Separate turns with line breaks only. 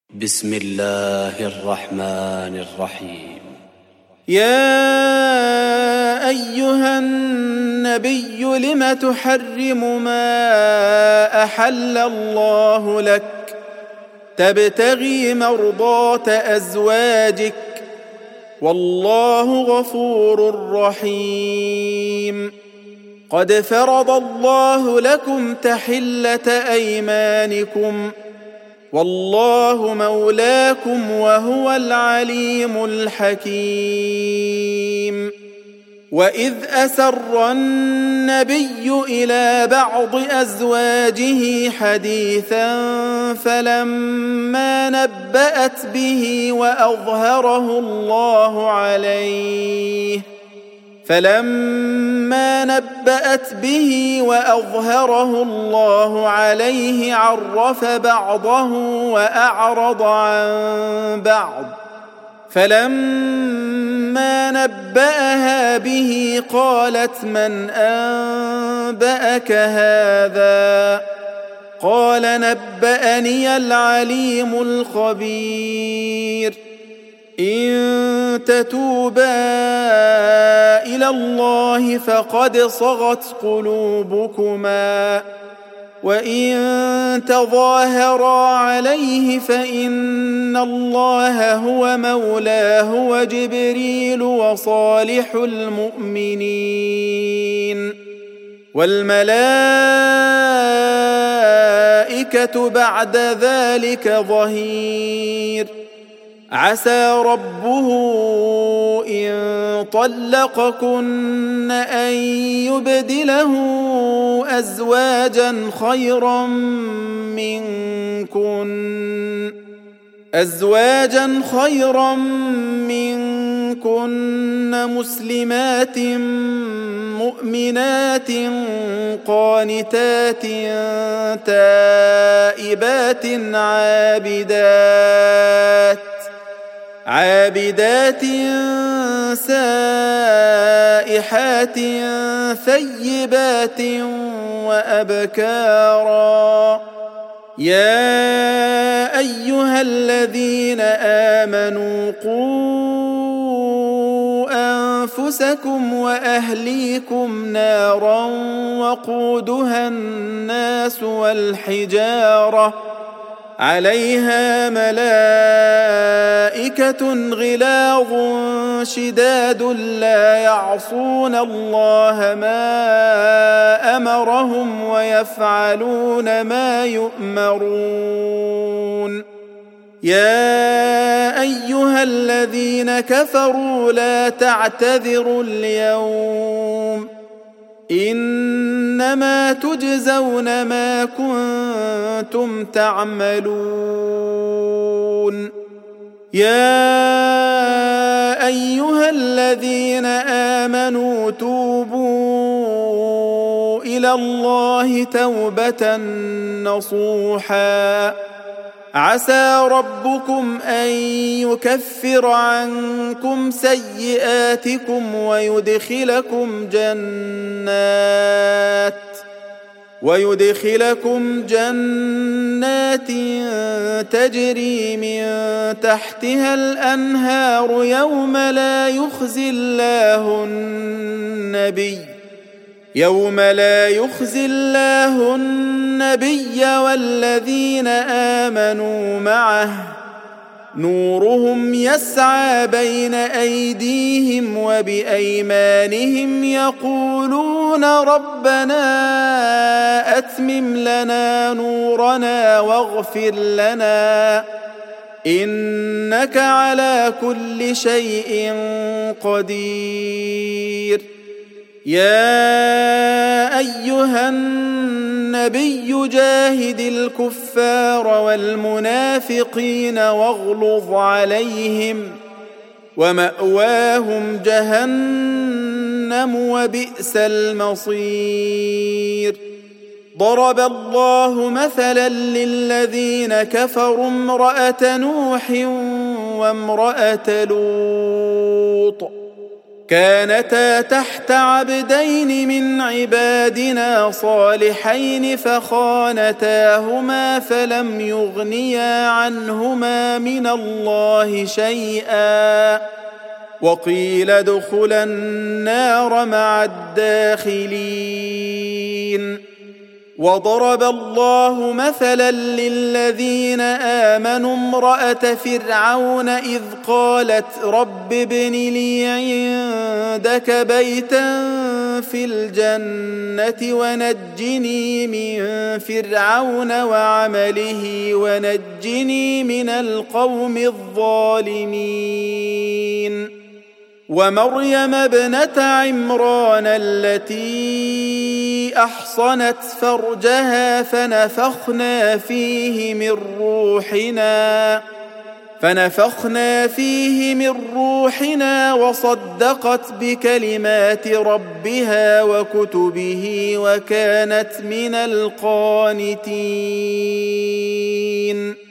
بسم الله الرحمن الرحيم.
يا أيها النبي لم تحرم ما أحل الله لك تبتغي مرضات أزواجك والله غفور رحيم. قد فرض الله لكم تحلة أيمانكم والله مولاكم وهو العليم الحكيم. وإذ أسر النبي إلى بعض أزواجه حديثا فلما نبأت به وأظهره الله عليه عرف بعضه وأعرض عن بعض. فلما نبأها به قالت من أنبأك هذا؟ قال نبأني العليم الخبير. إن تتوبا إلى الله فقد صغت قلوبكما وإن تظاهرا عليه فإن الله هو مولاه وجبريل وصالح المؤمنين والملائكة بعد ذلك ظهير. عسى ربه إن طلقكن أن يبدله أزواجا خيرا منكن مسلمات مؤمنات قانتات تائبات عابدات سائحات ثيبات وأبكارا. يا أيها الذين آمنوا قوا أنفسكم وأهليكم نارا وقودها الناس والحجارة عليها ملائكة غلاظ شداد لا يعصون الله ما أمرهم ويفعلون ما يؤمرون. يا أيها الذين كفروا لا تعتذروا اليوم إنما تجزون ما كنتم تعملون. يا أيها الذين آمنوا توبوا إلى الله توبة نصوحا عسى ربكم أن يكفر عنكم سيئاتكم ويدخلكم جنات تجري من تحتها الأنهار يوم لا يخزي الله النبي والذين آمنوا معه نورهم يسعى بين أيديهم وبأيمانهم يقولون ربنا أتمم لنا نورنا واغفر لنا إنك على كل شيء قدير. يا أيها النبي جاهد الكفار والمنافقين واغلظ عليهم ومأواهم جهنم وبئس المصير. ضرب الله مثلا للذين كفروا امرأة نوح وامرأة لوط كانتا تحت عبدين من عبادنا صالحين فخانتاهما فلم يغنيا عنهما من الله شيئا وقيل ادخلا النار مع الداخلين. وضرب الله مثلا للذين آمنوا امرأة فرعون إذ قالت رب ابن لي عندك بيتا في الجنة ونجني من فرعون وعمله ونجني من القوم الظالمين. ومريم ابنة عمران التي أحصنت فرجها فنفخنا فيه من روحنا وصدقت بكلمات ربها وكتبه وكانت من القانتين.